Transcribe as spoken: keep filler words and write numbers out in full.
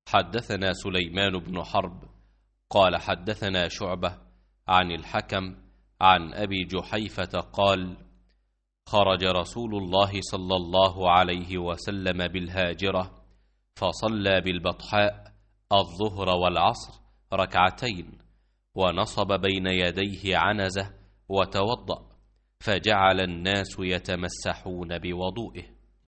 حدثنا سليمان بن حرب قال حدثنا شعبة عن الحكم عن أبي جحيفة قال: خرج رسول الله صلى الله عليه وسلم بالهاجرة فصلى بالبطحاء الظهر والعصر ركعتين، ونصب بين يديه عنزة وتوضأ، فجعل الناس يتمسحون بوضوئه.